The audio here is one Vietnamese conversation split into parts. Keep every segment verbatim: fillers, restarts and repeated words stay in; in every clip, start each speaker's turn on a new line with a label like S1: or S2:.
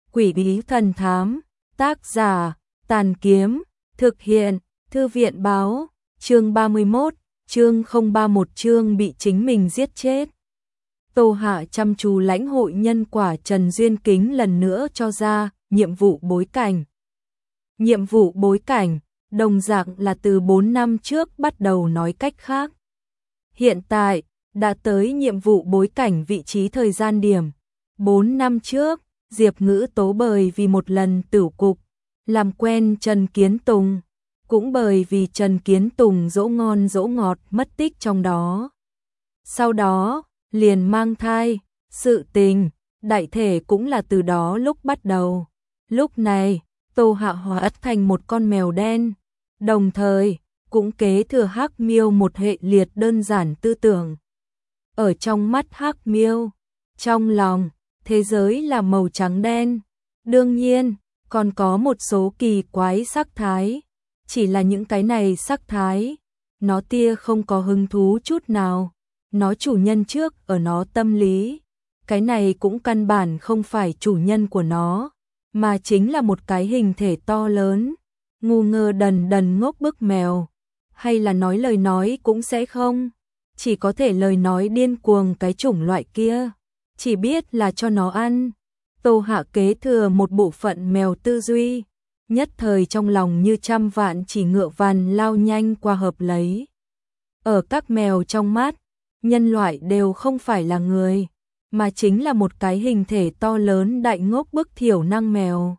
S1: Quỷ bí thần thám, tác giả, Tàn Kiếm, thực hiện, Thư viện báo, chương ba mươi mốt, chương không ba mốt chương bị chính mình giết chết. Tô Hạ chăm chú lãnh hội nhân quả Trần Duyên Kính lần nữa cho ra, nhiệm vụ bối cảnh. Nhiệm vụ bối cảnh, đồng dạng là từ bốn năm trước bắt đầu nói cách khác. Hiện tại, đã tới nhiệm vụ bối cảnh vị trí thời gian điểm. bốn năm trước, Diệp Ngữ Tố bởi vì một lần tửu cục, làm quen Trần Kiến Tùng, cũng bởi vì Trần Kiến Tùng dỗ ngon dỗ ngọt mất tích trong đó. Sau đó, liền mang thai, sự tình, đại thể cũng là từ đó lúc bắt đầu. Lúc này, Tô Hạ hóa thành một con mèo đen, đồng thời, cũng kế thừa Hắc Miêu một hệ liệt đơn giản tư tưởng. Ở trong mắt Hắc Miêu, trong lòng, thế giới là màu trắng đen. Đương nhiên, còn có một số kỳ quái sắc thái, chỉ là những cái này sắc thái, nó tia không có hứng thú chút nào. Nó chủ nhân trước ở nó tâm lý, cái này cũng căn bản không phải chủ nhân của nó, mà chính là một cái hình thể to lớn, ngu ngơ đần đần ngốc bức mèo, hay là nói lời nói cũng sẽ không, chỉ có thể lời nói điên cuồng cái chủng loại kia, chỉ biết là cho nó ăn. Tô Hạ kế thừa một bộ phận mèo tư duy, nhất thời trong lòng như trăm vạn chỉ ngựa vằn lao nhanh qua hợp lấy. Ở các mèo trong mắt, nhân loại đều không phải là người, mà chính là một cái hình thể to lớn đại ngốc bức thiểu năng mèo.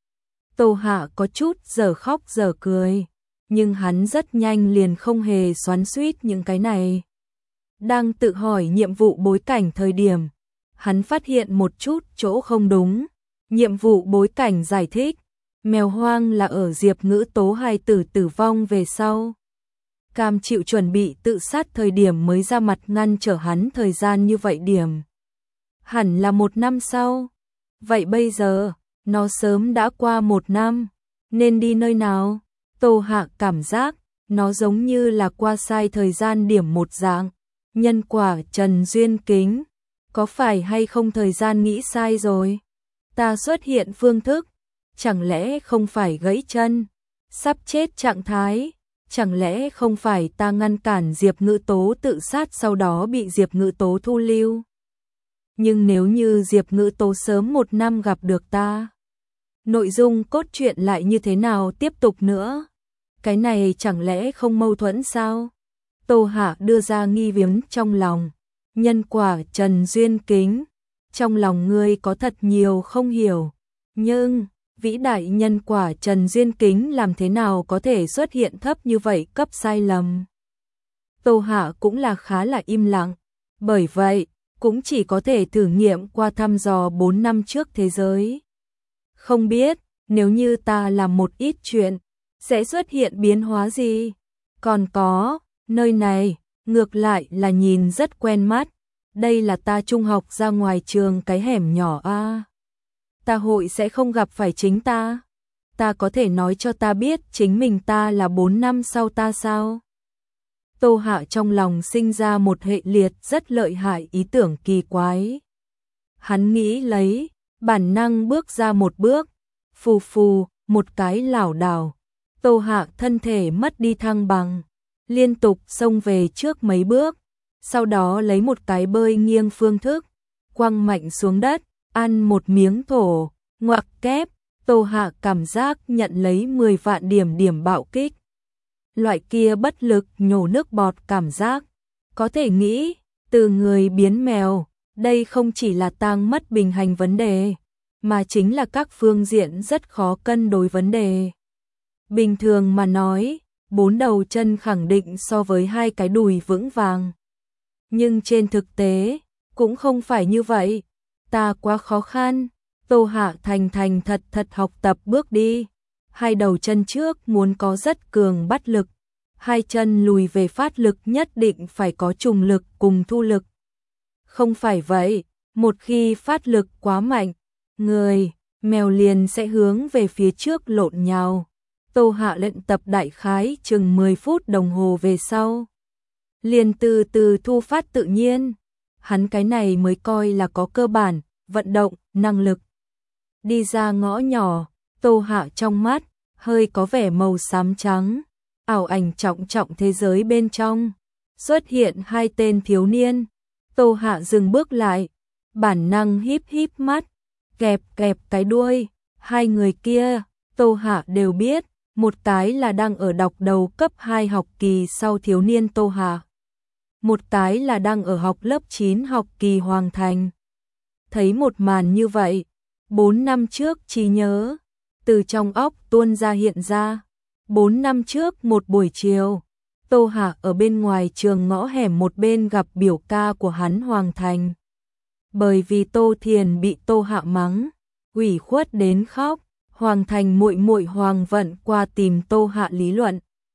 S1: Tô Hạ có chút giờ khóc giờ cười, nhưng hắn rất nhanh liền không hề xoắn xuýt những cái này. Đang tự hỏi nhiệm vụ bối cảnh thời điểm, hắn phát hiện một chút chỗ không đúng. Nhiệm vụ bối cảnh giải thích, mèo hoang là ở Diệp Ngữ Tố hài tử tử vong về sau. Cam chịu chuẩn bị tự sát thời điểm mới ra mặt ngăn trở hắn thời gian như vậy điểm. Hẳn là một năm sau. Vậy bây giờ, nó sớm đã qua một năm, nên đi nơi nào? Tô Hạ cảm giác, nó giống như là qua sai thời gian điểm một dạng. Nhân quả Trần Duyên Kính, có phải hay không thời gian nghĩ sai rồi? Ta xuất hiện phương thức, chẳng lẽ không phải gãy chân, sắp chết trạng thái? Chẳng lẽ không phải ta ngăn cản Diệp Ngữ Tố tự sát sau đó bị Diệp Ngữ Tố thu lưu? Nhưng nếu như Diệp Ngữ Tố sớm một năm gặp được ta, nội dung cốt truyện lại như thế nào tiếp tục nữa? Cái này chẳng lẽ không mâu thuẫn sao? Tô Hạ đưa ra nghi vấn trong lòng. Nhân quả Trần Duyên Kính, trong lòng ngươi có thật nhiều không hiểu, nhưng vĩ đại nhân quả Trần Duyên Kính làm thế nào có thể xuất hiện thấp như vậy cấp sai lầm. Tô Hạ cũng là khá là im lặng, bởi vậy cũng chỉ có thể thử nghiệm qua thăm dò bốn năm trước thế giới. Không biết, nếu như ta làm một ít chuyện, sẽ xuất hiện biến hóa gì? Còn có, nơi này, ngược lại là nhìn rất quen mắt, đây là ta trung học ra ngoài trường cái hẻm nhỏ a. Ta hội sẽ không gặp phải chính ta. Ta có thể nói cho ta biết chính mình ta là bốn năm sau ta sao? Tô Hạ trong lòng sinh ra một hệ liệt rất lợi hại ý tưởng kỳ quái. Hắn nghĩ lấy, bản năng bước ra một bước, phù phù, một cái lảo đảo. Tô Hạ thân thể mất đi thăng bằng, liên tục xông về trước mấy bước, sau đó lấy một cái bơi nghiêng phương thức, quăng mạnh xuống đất. Ăn một miếng thổ, ngoặc kép, Tô Hạ cảm giác nhận lấy mười vạn điểm điểm bạo kích. Loại kia bất lực nhổ nước bọt cảm giác. Có thể nghĩ, từ người biến mèo, đây không chỉ là tang mất bình hành vấn đề, mà chính là các phương diện rất khó cân đối vấn đề. Bình thường mà nói, bốn đầu chân khẳng định so với hai cái đùi vững vàng. Nhưng trên thực tế, cũng không phải như vậy. Ta quá khó khăn. Tô Hạ thành thành thật thật học tập bước đi. Hai đầu chân trước muốn có rất cường bắt lực, hai chân lùi về phát lực nhất định phải có trùng lực cùng thu lực. Không phải vậy, một khi phát lực quá mạnh, người, mèo liền sẽ hướng về phía trước lộn nhào. Tô Hạ luyện tập đại khái chừng mười phút đồng hồ về sau, liền từ từ thu phát tự nhiên. Hắn cái này mới coi là có cơ bản vận động, năng lực. Đi ra ngõ nhỏ, Tô Hạ trong mắt hơi có vẻ màu xám trắng, ảo ảnh trọng trọng thế giới bên trong. Xuất hiện hai tên thiếu niên. Tô Hạ dừng bước lại, bản năng híp híp mắt, kẹp kẹp cái đuôi. Hai người kia, Tô Hạ đều biết, một cái là đang ở đọc đầu cấp hai học kỳ sau thiếu niên Tô Hạ. Một cái là đang ở học lớp chín học kỳ Hoàng Thành. Thấy một màn như vậy, bốn năm trước trí nhớ, từ trong óc tuôn ra hiện ra. Bốn năm trước một buổi chiều, Tô Hạ ở bên ngoài trường ngõ hẻm một bên gặp biểu ca của hắn Hoàng Thành. Bởi vì Tô Thiền bị Tô Hạ mắng, ủy khuất đến khóc, Hoàng Thành muội muội Hoàng Vận qua tìm Tô Hạ lý luận.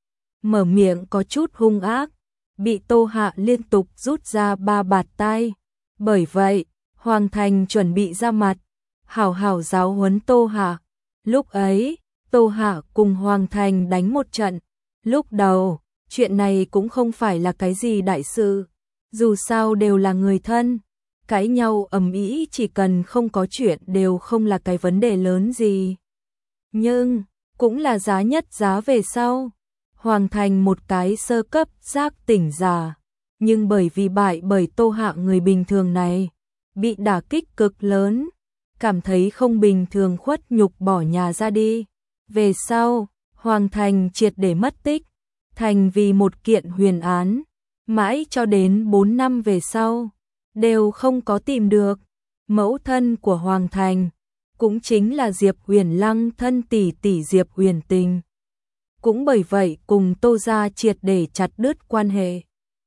S1: Mở miệng có chút hung ác, bị Tô Hạ liên tục rút ra ba bạt tai. Bởi vậy, Hoàng Thành chuẩn bị ra mặt, hảo hảo giáo huấn Tô Hạ. Lúc ấy, Tô Hạ cùng Hoàng Thành đánh một trận. Lúc đầu, chuyện này cũng không phải là cái gì đại sự, dù sao đều là người thân, cãi nhau ầm ĩ chỉ cần không có chuyện đều không là cái vấn đề lớn gì. Nhưng, cũng là giá nhất giá về sau. Hoàng Thành một cái sơ cấp giác tỉnh giả, nhưng bởi vì bại bởi Tô Hạ người bình thường này, bị đả kích cực lớn, cảm thấy không bình thường khuất nhục bỏ nhà ra đi. Về sau, Hoàng Thành triệt để mất tích, thành vì một kiện huyền án, mãi cho đến bốn năm về sau, đều không có tìm được. Mẫu thân của Hoàng Thành, cũng chính là Diệp Huyền Lăng thân tỷ tỷ Diệp Huyền Tình. Cũng bởi vậy cùng Tô gia triệt để chặt đứt quan hệ.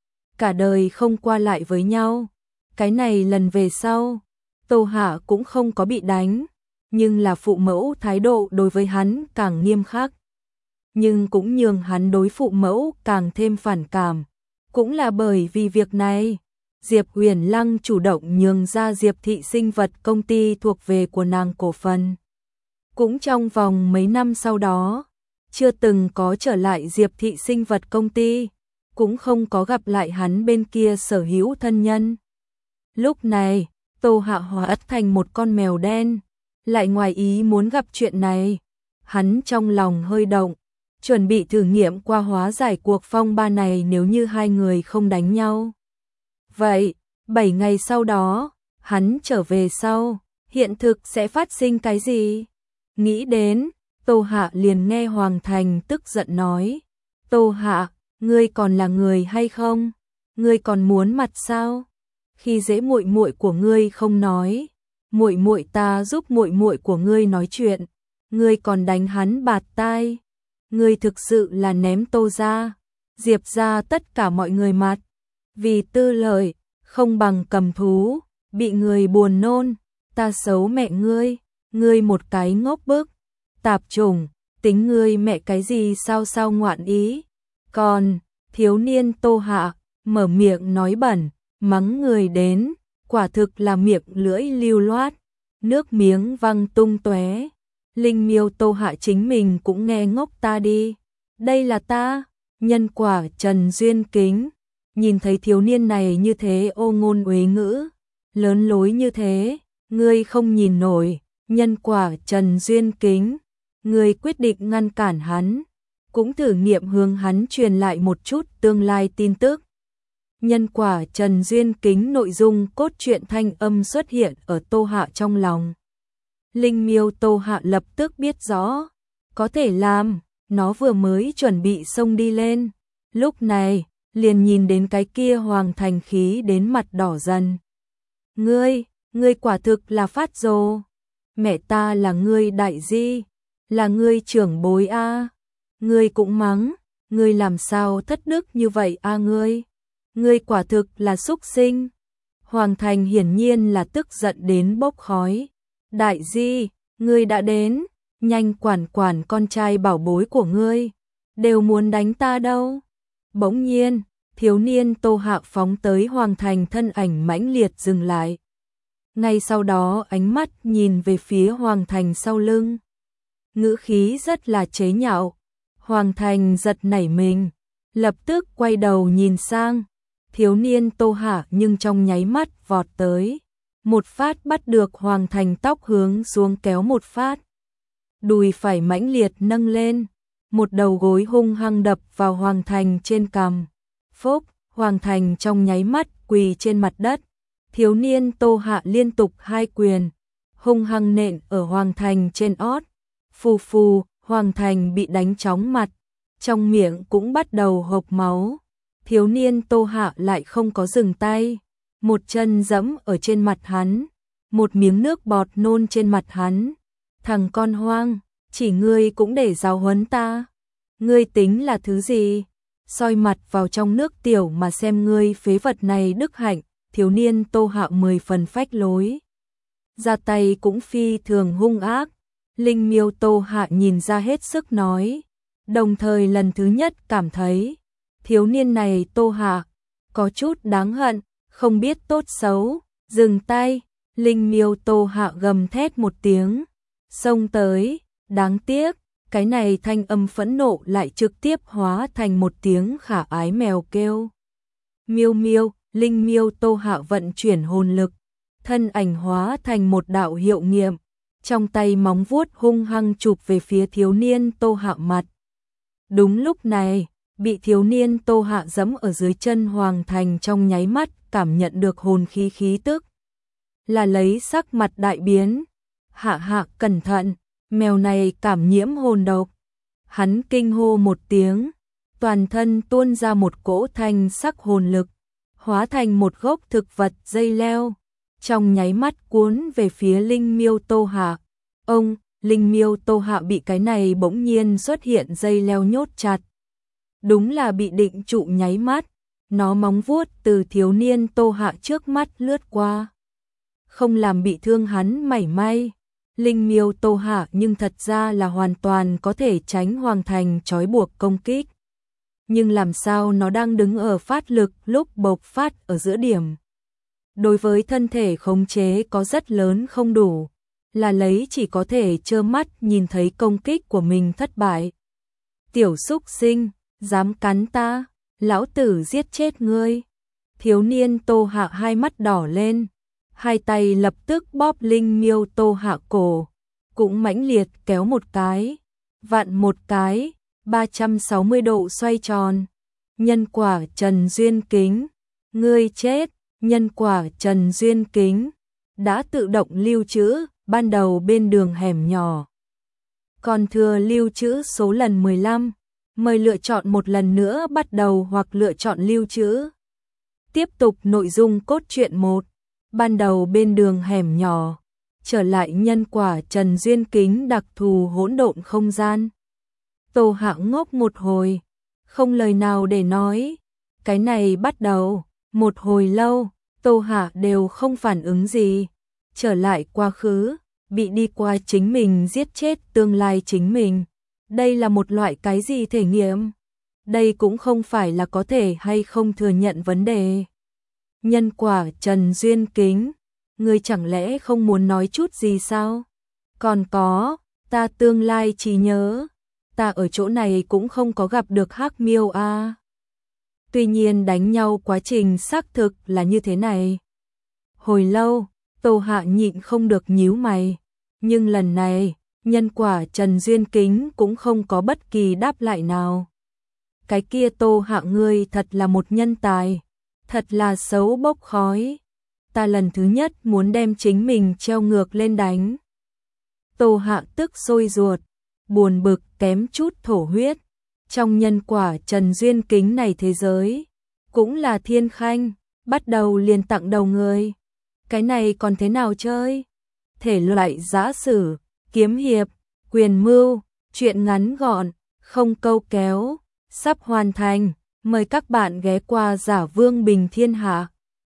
S1: Cả đời không qua lại với nhau. Cái này lần về sau, Tô Hạ cũng không có bị đánh, nhưng là phụ mẫu thái độ đối với hắn càng nghiêm khắc. Nhưng cũng nhường hắn đối phụ mẫu càng thêm phản cảm. Cũng là bởi vì việc này, Diệp Huyền Lăng chủ động nhường ra Diệp thị sinh vật công ty thuộc về của nàng cổ phần. Cũng trong vòng mấy năm sau đó, chưa từng có trở lại Diệp thị sinh vật công ty, cũng không có gặp lại hắn bên kia sở hữu thân nhân. Lúc này, Tô Hạ hóa thành một con mèo đen, lại ngoài ý muốn gặp chuyện này. Hắn trong lòng hơi động, chuẩn bị thử nghiệm qua hóa giải cuộc phong ba này nếu như hai người không đánh nhau. Vậy, bảy ngày sau đó, hắn trở về sau, hiện thực sẽ phát sinh cái gì? Nghĩ đến, Tô Hạ liền nghe Hoàng Thành tức giận nói, Tô Hạ, ngươi còn là người hay không? Ngươi còn muốn mặt sao? Khi dễ muội muội của ngươi không nói, muội muội ta giúp muội muội của ngươi nói chuyện, ngươi còn đánh hắn bạt tai. Ngươi thực sự là ném Tô gia, Diệp gia tất cả mọi người mặt. Vì tư lợi, không bằng cầm thú, bị người buồn nôn, ta xấu mẹ ngươi, ngươi một cái ngốc bức, tạp chủng, tính ngươi mẹ cái gì sao sao ngoạn ý. Còn, thiếu niên Tô Hạ, mở miệng nói bẩn, mắng người đến, quả thực là miệng lưỡi lưu loát, nước miếng văng tung tóe. Linh Miêu Tô Hạ chính mình cũng nghe ngốc ta đi. Đây là ta, nhân quả Trần Duyên Kính. Nhìn thấy thiếu niên này như thế ô ngôn uế ngữ, lớn lối như thế, ngươi không nhìn nổi, nhân quả Trần Duyên Kính. Ngươi quyết định ngăn cản hắn, cũng thử nghiệm hướng hắn truyền lại một chút tương lai tin tức. Nhân quả Trần Duyên Kính nội dung cốt truyện thanh âm xuất hiện ở Tô Hạ trong lòng. Linh Miêu Tô Hạ lập tức biết rõ, có thể làm, nó vừa mới chuẩn bị xông đi lên. Lúc này, liền nhìn đến cái kia Hoàng Thành khí đến mặt đỏ dần. Ngươi, ngươi quả thực là phát rồ. Mẹ ta là ngươi đại di, là ngươi trưởng bối a. Ngươi cũng mắng, ngươi làm sao thất đức như vậy a ngươi. Ngươi quả thực là súc sinh. Hoàng Thành hiển nhiên là tức giận đến bốc khói. Đại di, ngươi đã đến, nhanh quản quản con trai bảo bối của ngươi, đều muốn đánh ta đâu. Bỗng nhiên, thiếu niên Tô Hạ phóng tới Hoàng Thành thân ảnh mãnh liệt dừng lại. Ngay sau đó ánh mắt nhìn về phía Hoàng Thành sau lưng. Ngữ khí rất là chế nhạo. Hoàng Thành giật nảy mình, lập tức quay đầu nhìn sang. Thiếu niên Tô Hạ nhưng trong nháy mắt vọt tới. một phát bắt được Hoàng Thành tóc hướng xuống kéo một phát. Đùi phải mãnh liệt nâng lên, một đầu gối hung hăng đập vào Hoàng Thành trên cằm. Phốc, Hoàng Thành trong nháy mắt quỳ trên mặt đất. Thiếu niên Tô Hạ liên tục hai quyền, hung hăng nện ở Hoàng Thành trên ót. Phù phù, Hoàng Thành bị đánh chóng mặt, trong miệng cũng bắt đầu hộc máu. Thiếu niên Tô Hạ lại không có dừng tay, một chân giẫm ở trên mặt hắn, một miếng nước bọt nôn trên mặt hắn. Thằng con hoang, chỉ ngươi cũng để giáo huấn ta. Ngươi tính là thứ gì? Soi mặt vào trong nước tiểu mà xem ngươi phế vật này đức hạnh. Thiếu niên Tô Hạ mười phần phách lối, ra tay cũng phi thường hung ác. Linh Miêu Tô Hạ nhìn ra hết sức nói, đồng thời lần thứ nhất cảm thấy thiếu niên này Tô Hạ có chút đáng hận, không biết tốt xấu. Dừng tay, Linh Miêu Tô Hạ gầm thét một tiếng, xông tới. Đáng tiếc, cái này thanh âm phẫn nộ lại trực tiếp hóa thành một tiếng khả ái mèo kêu. Miêu miêu, Linh Miêu Tô Hạ vận chuyển hồn lực, thân ảnh hóa thành một đạo hiệu nghiệm, trong tay móng vuốt hung hăng chụp về phía thiếu niên Tô Hạ mặt. Đúng lúc này, bị thiếu niên Tô Hạ giẫm ở dưới chân Hoàng Thành trong nháy mắt cảm nhận được hồn khí khí tức, là lấy sắc mặt đại biến. Hạ hạ cẩn thận, mèo này cảm nhiễm hồn độc. Hắn kinh hô một tiếng, toàn thân tuôn ra một cỗ thanh sắc hồn lực, hóa thành một gốc thực vật dây leo, trong nháy mắt cuốn về phía Linh Miêu Tô Hạ. Ông, Linh Miêu Tô Hạ bị cái này bỗng nhiên xuất hiện dây leo nhốt chặt. Đúng là bị định trụ nháy mắt, nó móng vuốt từ thiếu niên Tô Hạ trước mắt lướt qua, không làm bị thương hắn mảy may. Linh Miêu Tô Hạ nhưng thật ra là hoàn toàn có thể tránh Hoàng Thành trói buộc công kích. Nhưng làm sao nó đang đứng ở phát lực lúc bộc phát ở giữa điểm. Đối với thân thể khống chế có rất lớn không đủ, là lấy chỉ có thể trơ mắt nhìn thấy công kích của mình thất bại. Tiểu súc sinh, dám cắn ta, lão tử giết chết ngươi. Thiếu niên Tô Hạ hai mắt đỏ lên, hai tay lập tức bóp Linh Miêu Tô Hạ cổ, cũng mãnh liệt kéo một cái, vặn một cái, ba trăm sáu mươi độ xoay tròn. Nhân quả Trần Duyên Kính, ngươi chết. Nhân quả Trần Duyên Kính đã tự động lưu trữ, ban đầu bên đường hẻm nhỏ, còn thừa lưu trữ số lần mười lăm. Mời lựa chọn một lần nữa bắt đầu hoặc lựa chọn lưu trữ. Tiếp tục nội dung cốt truyện một. Ban đầu bên đường hẻm nhỏ, trở lại nhân quả Trần Duyên Kính đặc thù hỗn độn không gian. Tô Hạ ngốc một hồi, không lời nào để nói. Cái này bắt đầu, một hồi lâu, Tô Hạ đều không phản ứng gì. Trở lại quá khứ, bị đi qua chính mình giết chết tương lai chính mình. Đây là một loại cái gì thể nghiệm? Đây cũng không phải là có thể hay không thừa nhận vấn đề. Nhân quả Trần Duyên Kính, ngươi chẳng lẽ không muốn nói chút gì sao? Còn có, ta tương lai chỉ nhớ, ta ở chỗ này cũng không có gặp được Hắc Miêu a. À. Tuy nhiên đánh nhau quá trình xác thực là như thế này. Hồi lâu, Tô Hạ nhịn không được nhíu mày, nhưng lần này, nhân quả Trần Duyên Kính cũng không có bất kỳ đáp lại nào. Cái kia Tô Hạ ngươi thật là một nhân tài, thật là xấu bốc khói. Ta lần thứ nhất muốn đem chính mình treo ngược lên đánh. Tô Hạ tức sôi ruột, buồn bực kém chút thổ huyết. Trong nhân quả Trần Duyên Kính này thế giới, cũng là thiên khanh, bắt đầu liền tặng đầu người. Cái này còn thế nào chơi? Thể loại giã sử, kiếm hiệp, quyền mưu, truyện ngắn gọn, không câu kéo, sắp hoàn thành. Mời các bạn ghé qua Giả Vương Bình Thiên Hạ.